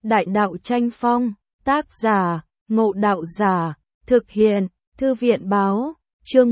Đại đạo tranh phong, tác giả, Ngộ Đạo Giả, thực hiện, Thư viện báo, chương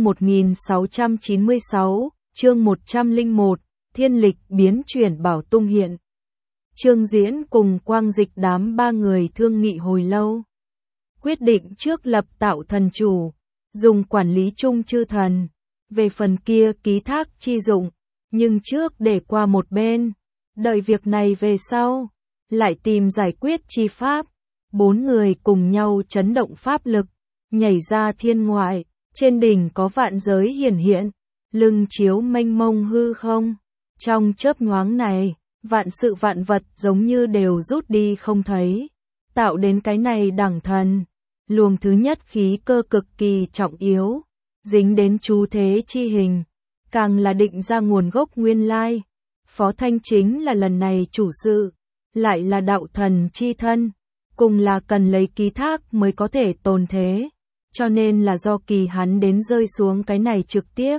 1696, chương 101, thiên lịch biến chuyển bảo tung hiện. Trương Diễn cùng Quang Dịch đám ba người thương nghị hồi lâu. Quyết định trước lập tạo thần chủ, dùng quản lý chung chư thần. Về phần kia ký thác chi dụng, nhưng trước để qua một bên, đợi việc này về sau, lại tìm giải quyết chi pháp. Bốn người cùng nhau chấn động pháp lực, nhảy ra thiên ngoại, trên đỉnh có vạn giới hiển hiện, lưng chiếu mênh mông hư không. Trong chớp nhoáng này, vạn sự vạn vật giống như đều rút đi không thấy, tạo đến cái này đẳng thần. Luồng thứ nhất khí cơ cực kỳ trọng yếu, dính đến chú thế chi hình, càng là định ra nguồn gốc nguyên lai. Phó Thanh chính là lần này chủ sự, lại là đạo thần chi thân, cùng là cần lấy ký thác mới có thể tồn thế, cho nên là do kỳ hắn đến rơi xuống cái này trực tiếp.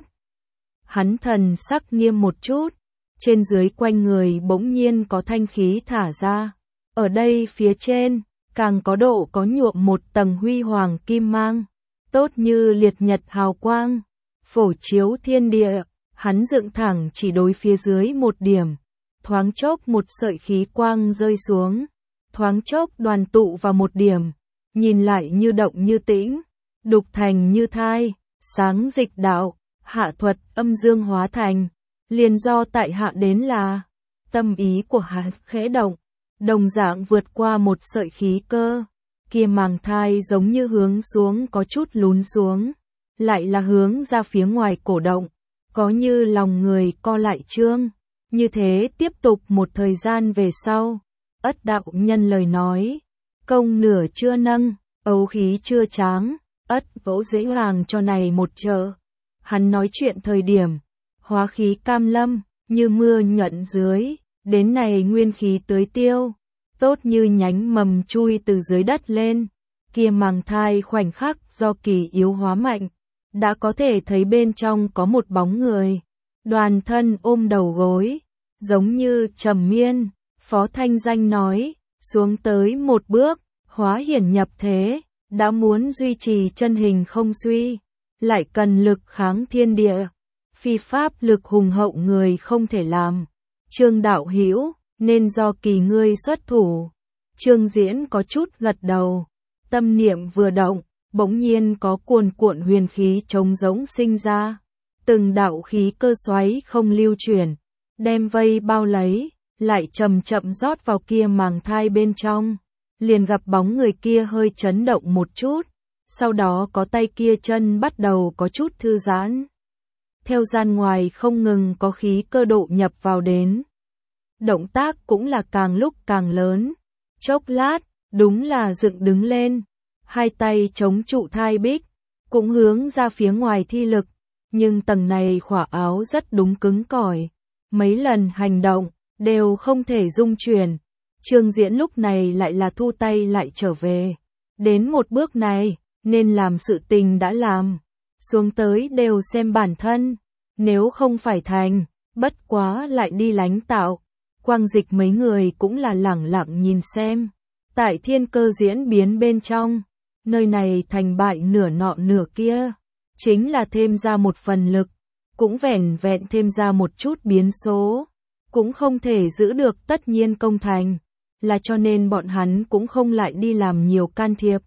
Hắn thần sắc nghiêm một chút, trên dưới quanh người bỗng nhiên có thanh khí thả ra, ở đây phía trên, càng có độ có nhuộm một tầng huy hoàng kim mang, tốt như liệt nhật hào quang, phổ chiếu thiên địa. Hắn dựng thẳng chỉ đối phía dưới một điểm, thoáng chốc một sợi khí quang rơi xuống, thoáng chốc đoàn tụ vào một điểm, nhìn lại như động như tĩnh, đục thành như thai, sáng dịch đạo, hạ thuật âm dương hóa thành, liền do tại hạ đến là, tâm ý của hắn khẽ động, đồng dạng vượt qua một sợi khí cơ, kia màng thai giống như hướng xuống có chút lún xuống, lại là hướng ra phía ngoài cổ động. Có như lòng người co lại trương, như thế tiếp tục một thời gian về sau, Ất đạo nhân lời nói, công nửa chưa nâng, ấu khí chưa tráng, Ất vỗ dễ hàng cho này một chợ. Hắn nói chuyện thời điểm, hóa khí cam lâm, như mưa nhuận dưới, đến này nguyên khí tưới tiêu, tốt như nhánh mầm chui từ dưới đất lên, kia màng thai khoảnh khắc do kỳ yếu hóa mạnh. Đã có thể thấy bên trong có một bóng người, đoàn thân ôm đầu gối, giống như trầm miên. Phó Thanh Danh nói, xuống tới một bước, hóa hiển nhập thế, đã muốn duy trì chân hình không suy, lại cần lực kháng thiên địa, phi pháp lực hùng hậu người không thể làm. Trương đạo hữu nên do kỳ ngươi xuất thủ. Trương Diễn có chút gật đầu, tâm niệm vừa động. Bỗng nhiên có cuồn cuộn huyền khí trống rỗng sinh ra, từng đạo khí cơ xoáy không lưu chuyển, đem vây bao lấy, lại chậm chậm rót vào kia màng thai bên trong, liền gặp bóng người kia hơi chấn động một chút, sau đó có tay kia chân bắt đầu có chút thư giãn. Theo gian ngoài không ngừng có khí cơ độ nhập vào đến. Động tác cũng là càng lúc càng lớn, chốc lát, đúng là dựng đứng lên. Hai tay chống trụ thai bích, cũng hướng ra phía ngoài thi lực, nhưng tầng này khỏa áo rất đúng cứng cỏi, mấy lần hành động, đều không thể dung chuyển. Trương Diễn lúc này lại là thu tay lại trở về. Đến một bước này, nên làm sự tình đã làm, xuống tới đều xem bản thân, nếu không phải thành, bất quá lại đi lánh tạo. Quang Dịch mấy người cũng là lẳng lặng nhìn xem, tại thiên cơ diễn biến bên trong. Nơi này thành bại nửa nọ nửa kia, chính là thêm ra một phần lực, cũng vẻn vẹn thêm ra một chút biến số, cũng không thể giữ được tất nhiên công thành, là cho nên bọn hắn cũng không lại đi làm nhiều can thiệp.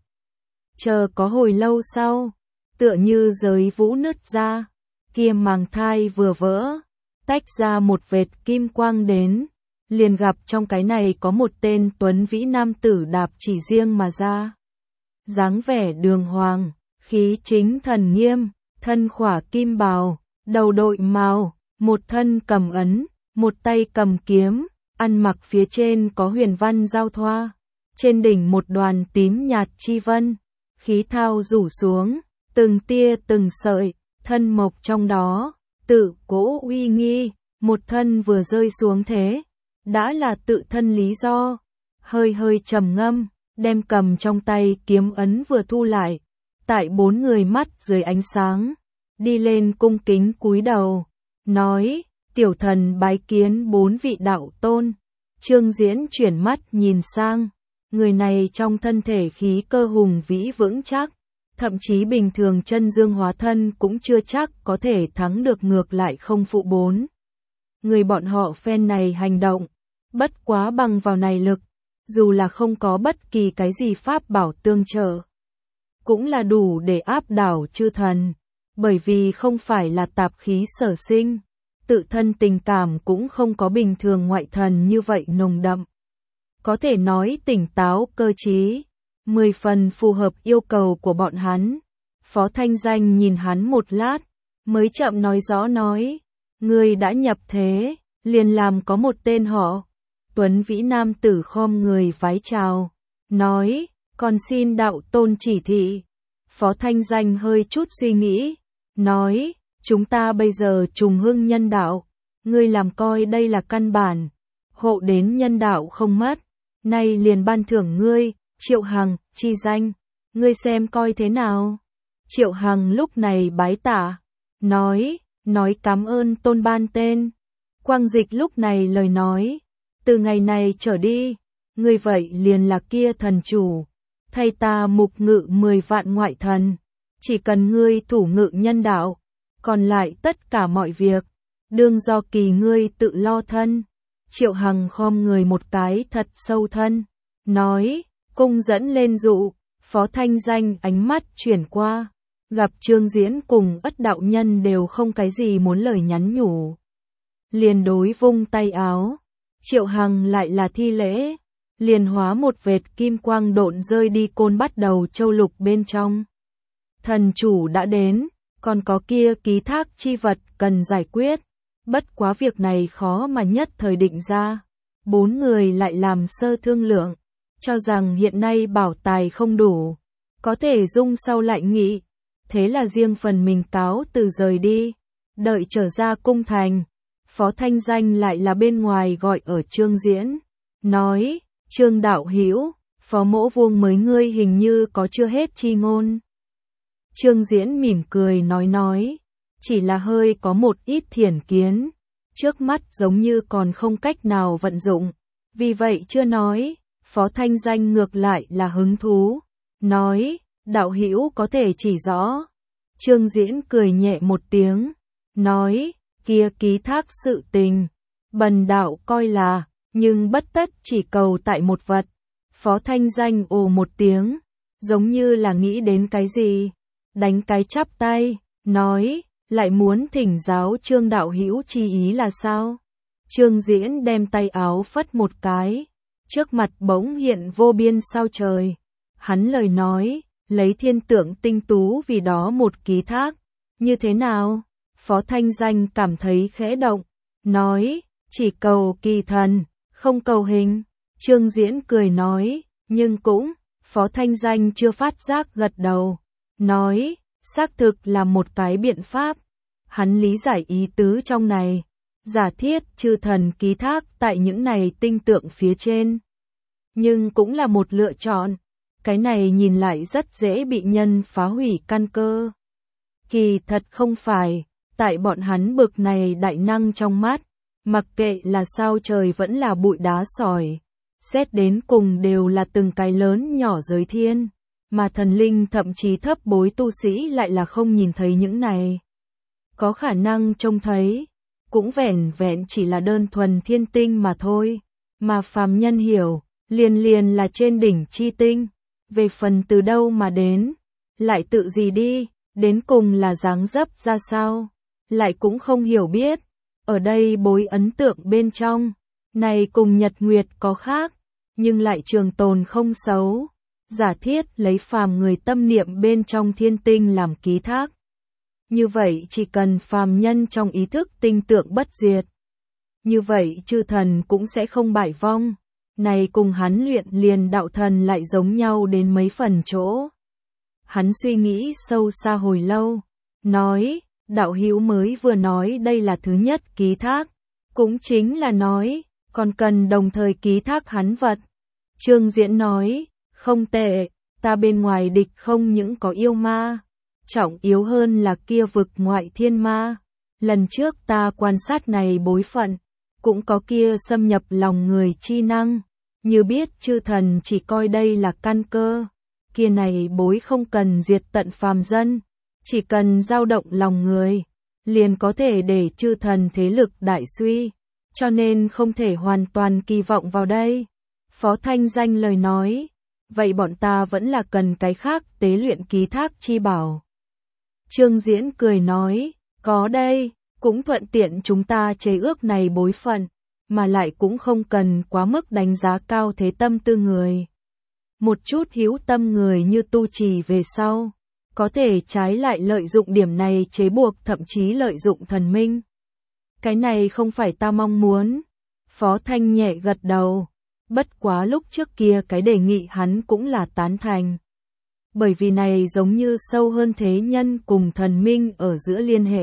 Chờ có hồi lâu sau, tựa như giới vũ nứt ra, kia màng thai vừa vỡ, tách ra một vệt kim quang đến, liền gặp trong cái này có một tên tuấn vĩ nam tử đạp chỉ riêng mà ra. Dáng vẻ đường hoàng, khí chính thần nghiêm, thân khỏa kim bào, đầu đội màu, một thân cầm ấn, một tay cầm kiếm, ăn mặc phía trên có huyền văn giao thoa, trên đỉnh một đoàn tím nhạt chi vân, khí thao rủ xuống, từng tia từng sợi, thân mộc trong đó, tự cố uy nghi, một thân vừa rơi xuống thế, đã là tự thân lý do, hơi hơi trầm ngâm. Đem cầm trong tay kiếm ấn vừa thu lại, tại bốn người mắt dưới ánh sáng, đi lên cung kính cúi đầu, nói, tiểu thần bái kiến bốn vị đạo tôn. Trương Diễn chuyển mắt nhìn sang, Người này trong thân thể khí cơ hùng vĩ vững chắc, thậm chí bình thường chân dương hóa thân cũng chưa chắc có thể thắng được, ngược lại không phụ bốn người bọn họ phen này hành động, bất quá bằng vào này lực, dù là không có bất kỳ cái gì pháp bảo tương trợ, cũng là đủ để áp đảo chư thần, bởi vì không phải là tạp khí sở sinh, tự thân tình cảm cũng không có bình thường ngoại thần như vậy nồng đậm. Có thể nói tỉnh táo cơ trí, 10 phần phù hợp yêu cầu của bọn hắn. Phó Thanh Danh nhìn hắn một lát, mới chậm nói rõ nói, ngươi đã nhập thế, liền làm có một tên họ. Tuấn Vĩ nam tử khom người vái chào, nói, còn xin đạo tôn chỉ thị. Phó Thanh Danh hơi chút suy nghĩ, nói, chúng ta bây giờ trùng hưng nhân đạo, ngươi làm coi đây là căn bản, hộ đến nhân đạo không mất, nay liền ban thưởng ngươi, Triệu Hằng, chi danh, ngươi xem coi thế nào. Triệu Hằng lúc này bái tạ, nói cảm ơn tôn ban tên. Quang Dịch lúc này lời nói, từ ngày này trở đi, ngươi vậy liền là kia thần chủ, thay ta mục ngự 10 vạn ngoại thần, chỉ cần ngươi thủ ngự nhân đạo, còn lại tất cả mọi việc, đương do kỳ ngươi tự lo thân. Triệu Hằng khom người một cái thật sâu thân, nói, cung dẫn lên dụ. Phó Thanh Danh ánh mắt chuyển qua, gặp Trương Diễn cùng Ất đạo nhân đều không cái gì muốn lời nhắn nhủ, liền đối vung tay áo. Triệu Hằng lại là thi lễ, liền hóa một vệt kim quang độn rơi đi côn bắt đầu châu lục bên trong. Thần chủ đã đến, còn có kia ký thác chi vật cần giải quyết, bất quá việc này khó mà nhất thời định ra. 4 người lại làm sơ thương lượng, cho rằng hiện nay bảo tài không đủ, có thể dung sau lại nghị, thế là riêng phần mình cáo từ rời đi, đợi trở ra cung thành. Phó Thanh Danh lại là bên ngoài gọi ở Trương Diễn, nói, Trương đạo hữu, Phó mỗ vuông mới ngươi hình như có chưa hết chi ngôn. Trương Diễn mỉm cười nói, chỉ là hơi có một ít thiển kiến, trước mắt giống như còn không cách nào vận dụng, vì vậy chưa nói. Phó Thanh Danh ngược lại là hứng thú, nói, đạo hữu có thể chỉ rõ. Trương Diễn cười nhẹ một tiếng, nói, kia ký thác sự tình, bần đạo coi là, nhưng bất tất chỉ cầu tại một vật. Phó Thanh Danh ồ một tiếng, giống như là nghĩ đến cái gì, đánh cái chắp tay, nói, lại muốn thỉnh giáo Trương đạo hữu chi ý là sao? Trương Diễn đem tay áo phất một cái, trước mặt bỗng hiện vô biên sao trời. Hắn lời nói, lấy thiên tượng tinh tú vì đó một ký thác, như thế nào? Phó Thanh Danh cảm thấy khẽ động, nói, chỉ cầu kỳ thần, không cầu hình. Trương Diễn cười nói, nhưng cũng, Phó Thanh Danh chưa phát giác gật đầu, nói, xác thực là một cái biện pháp. Hắn lý giải ý tứ trong này, giả thiết chư thần ký thác tại những này tinh tượng phía trên, nhưng cũng là một lựa chọn, cái này nhìn lại rất dễ bị nhân phá hủy căn cơ. Kỳ thật không phải, tại bọn hắn bực này đại năng trong mắt, mặc kệ là sao trời vẫn là bụi đá sỏi, xét đến cùng đều là từng cái lớn nhỏ giới thiên, mà thần linh thậm chí thấp bối tu sĩ lại là không nhìn thấy những này. Có khả năng trông thấy, cũng vẻn vẹn chỉ là đơn thuần thiên tinh mà thôi, mà phàm nhân hiểu, liền là trên đỉnh chi tinh, về phần từ đâu mà đến, lại tự gì đi, đến cùng là dáng dấp ra sao, lại cũng không hiểu biết. Ở đây bối ấn tượng bên trong, này cùng nhật nguyệt có khác, nhưng lại trường tồn không xấu. Giả thiết lấy phàm người tâm niệm bên trong thiên tinh làm ký thác. Như vậy chỉ cần phàm nhân trong ý thức tinh tượng bất diệt, như vậy chư thần cũng sẽ không bại vong. Này cùng hắn luyện liền đạo thần lại giống nhau đến mấy phần chỗ. Hắn suy nghĩ sâu xa hồi lâu, nói, đạo hữu mới vừa nói đây là thứ nhất ký thác, cũng chính là nói, còn cần đồng thời ký thác hắn vật. Trương Diễn nói, không tệ, ta bên ngoài địch không những có yêu ma, trọng yếu hơn là kia vực ngoại thiên ma. Lần trước ta quan sát này bối phận, cũng có kia xâm nhập lòng người chi năng, như biết chư thần chỉ coi đây là căn cơ, kia này bối không cần diệt tận phàm dân, chỉ cần dao động lòng người, liền có thể để chư thần thế lực đại suy, cho nên không thể hoàn toàn kỳ vọng vào đây. Phó Thanh Danh lời nói, vậy bọn ta vẫn là cần cái khác tế luyện ký thác chi bảo. Trương Diễn cười nói, có đây, cũng thuận tiện chúng ta chế ước này bối phận, mà lại cũng không cần quá mức đánh giá cao thế tâm tư người. Một chút hiếu tâm người như tu trì về sau, có thể trái lại lợi dụng điểm này chế buộc thậm chí lợi dụng thần minh. Cái này không phải ta mong muốn. Phó Thanh nhẹ gật đầu, bất quá lúc trước kia cái đề nghị hắn cũng là tán thành. Bởi vì này giống như sâu hơn thế nhân cùng thần minh ở giữa liên hệ.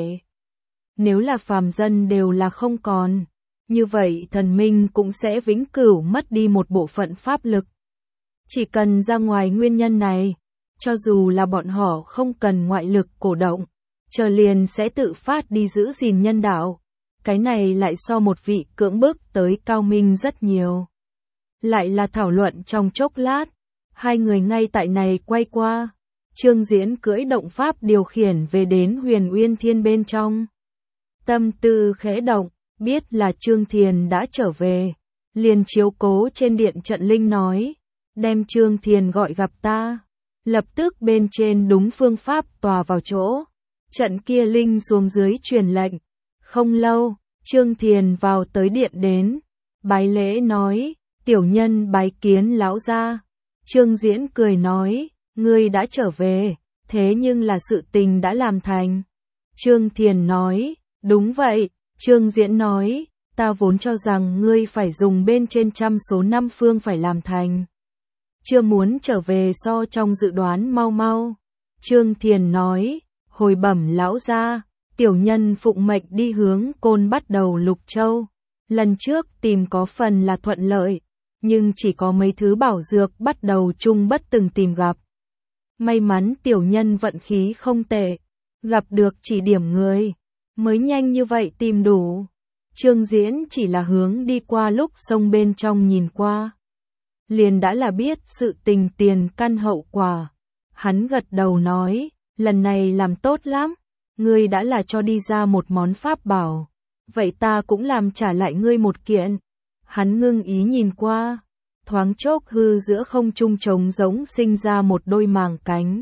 Nếu là phàm dân đều là không còn, như vậy thần minh cũng sẽ vĩnh cửu mất đi một bộ phận pháp lực. Chỉ cần ra ngoài nguyên nhân này, cho dù là bọn họ không cần ngoại lực cổ động, chờ liền sẽ tự phát đi giữ gìn nhân đạo. Cái này lại so một vị cưỡng bức tới cao minh rất nhiều. Lại là thảo luận trong chốc lát, hai người ngay tại này quay qua. Trương Diễn cưỡi động pháp điều khiển về đến Huyền Uyên Thiên bên trong. Tâm tư khẽ động, biết là Trương Thiền đã trở về, liền chiếu cố trên điện trận linh nói, đem Trương Thiền gọi gặp ta. Lập tức bên trên đúng phương pháp tòa vào chỗ. Trận kia linh xuống dưới truyền lệnh. Không lâu, Trương Thiền vào tới điện đến, bái lễ nói, tiểu nhân bái kiến lão gia. Trương Diễn cười nói, ngươi đã trở về, thế nhưng là sự tình đã làm thành. Trương Thiền nói, đúng vậy. Trương Diễn nói, ta vốn cho rằng ngươi phải dùng bên trên trăm số năm phương phải làm thành. Chưa muốn trở về so trong dự đoán mau mau. Trương Thiền nói, hồi bẩm lão gia, tiểu nhân phụng mệnh đi hướng Côn bắt đầu Lục Châu. Lần trước tìm có phần là thuận lợi, nhưng chỉ có mấy thứ bảo dược bắt đầu chung bất từng tìm gặp. May mắn tiểu nhân vận khí không tệ, gặp được chỉ điểm người, mới nhanh như vậy tìm đủ. Trương Diễn chỉ là hướng đi qua lúc sông bên trong nhìn qua, liền đã là biết sự tình tiền căn hậu quả. Hắn gật đầu nói, lần này làm tốt lắm, ngươi đã là cho đi ra một món pháp bảo, vậy ta cũng làm trả lại ngươi một kiện. Hắn ngưng ý nhìn qua, thoáng chốc hư giữa không trung trống giống sinh ra một đôi màng cánh.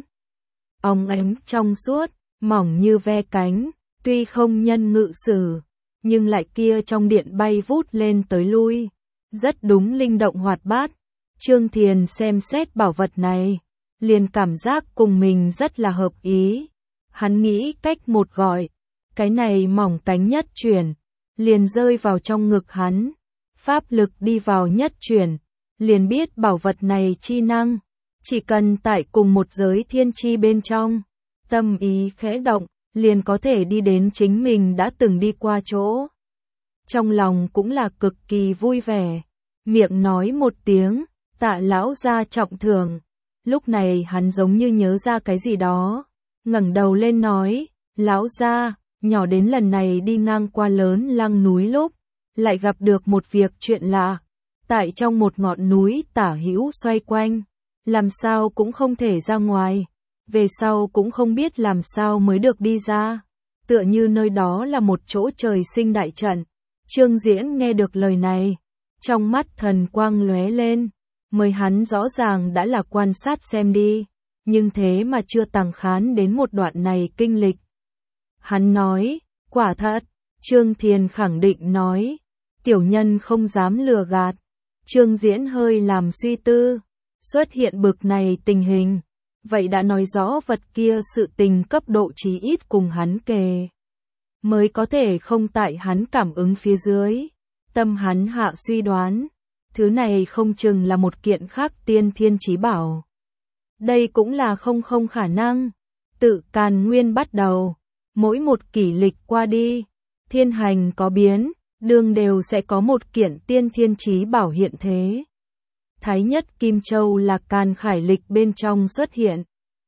Óng ánh trong suốt, mỏng như ve cánh, tuy không nhân ngự sử, nhưng lại kia trong điện bay vút lên tới lui, rất đúng linh động hoạt bát. Trương Thiền xem xét bảo vật này, liền cảm giác cùng mình rất là hợp ý. Hắn nghĩ cách một gọi, cái này mỏng cánh nhất chuyển, liền rơi vào trong ngực hắn. Pháp lực đi vào nhất chuyển, liền biết bảo vật này chi năng, chỉ cần tại cùng một giới thiên chi bên trong, tâm ý khẽ động, liền có thể đi đến chính mình đã từng đi qua chỗ. Trong lòng cũng là cực kỳ vui vẻ, miệng nói một tiếng, tạ lão gia trọng thưởng. Lúc này hắn giống như nhớ ra cái gì đó, ngẩng đầu lên nói, lão gia, nhỏ đến lần này đi ngang qua Lớn Lăng núi lúc, lại gặp được một việc chuyện lạ. Tại trong một ngọn núi tả hữu xoay quanh, làm sao cũng không thể ra ngoài, về sau cũng không biết làm sao mới được đi ra, tựa như nơi đó là một chỗ trời sinh đại trận. Trương Diễn nghe được lời này, trong mắt thần quang lóe lên, mới hắn rõ ràng đã là quan sát xem đi, nhưng thế mà chưa tàng khán đến một đoạn này kinh lịch. Hắn nói, quả thật. Trương Thiền khẳng định nói, tiểu nhân không dám lừa gạt. Trương Diễn hơi làm suy tư, xuất hiện bực này tình hình, vậy đã nói rõ vật kia sự tình cấp độ chí ít cùng hắn kề, mới có thể không tại hắn cảm ứng phía dưới. Tâm hắn hạ suy đoán, thứ này không chừng là một kiện khác tiên thiên chí bảo. Đây cũng là không khả năng. Tự Càn Nguyên bắt đầu, mỗi một kỷ lịch qua đi, thiên hành có biến, đương đều sẽ có một kiện tiên thiên chí bảo hiện thế. Thái nhất Kim Châu là Càn Khải lịch bên trong xuất hiện.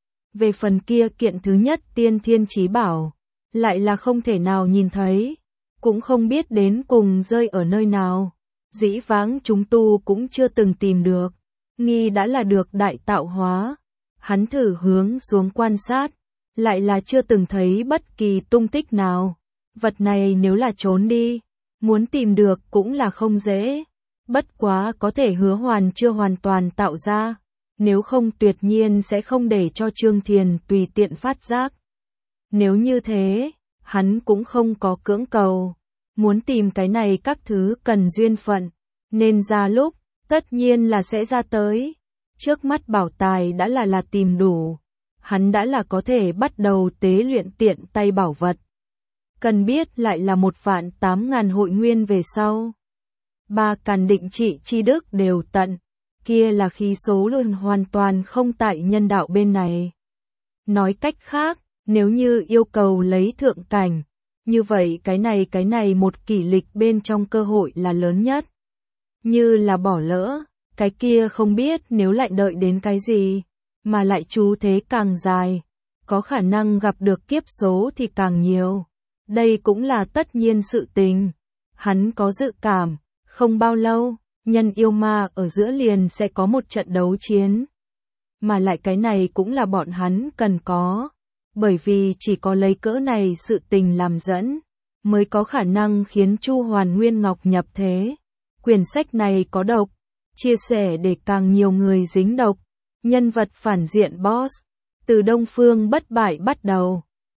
Về phần kia kiện thứ nhất tiên thiên chí bảo, lại là không thể nào nhìn thấy, cũng không biết đến cùng rơi ở nơi nào. dĩ vãng chúng tu cũng chưa từng tìm được, nghi đã là được đại tạo hóa. Hắn thử hướng xuống quan sát, lại là chưa từng thấy bất kỳ tung tích nào. Vật này nếu là trốn đi, muốn tìm được cũng là không dễ. Bất quá có thể hứa hoàn chưa hoàn toàn tạo ra, nếu không tuyệt nhiên sẽ không để cho Trương Thiền tùy tiện phát giác. Nếu như thế, hắn cũng không có cưỡng cầu. Muốn tìm cái này các thứ cần duyên phận, nên ra lúc, tất nhiên là sẽ ra tới. Trước mắt bảo tài đã là tìm đủ, hắn đã là có thể bắt đầu tế luyện tiện tay bảo vật. Cần biết lại là 1.800.000 hội nguyên về sau. 3 càn định trị chi đức đều tận, kia là khí số luôn hoàn toàn không tại nhân đạo bên này. Nói cách khác, nếu như yêu cầu lấy thượng cảnh, như vậy cái này một kỷ lịch bên trong cơ hội là lớn nhất. Như là bỏ lỡ, cái kia không biết nếu lại đợi đến cái gì, mà lại chú thế càng dài, có khả năng gặp được kiếp số thì càng nhiều. Đây cũng là tất nhiên sự tình. Hắn có dự cảm, không bao lâu, nhân yêu ma ở giữa liền sẽ có một trận đấu chiến. Mà lại cái này cũng là bọn hắn cần có. Bởi vì chỉ có lấy cỡ này sự tình làm dẫn, mới có khả năng khiến Chu Hoàn Nguyên Ngọc nhập thế. Quyển sách này có độc, chia sẻ để càng nhiều người dính độc. Nhân vật phản diện boss, từ Đông Phương bất bại bắt đầu.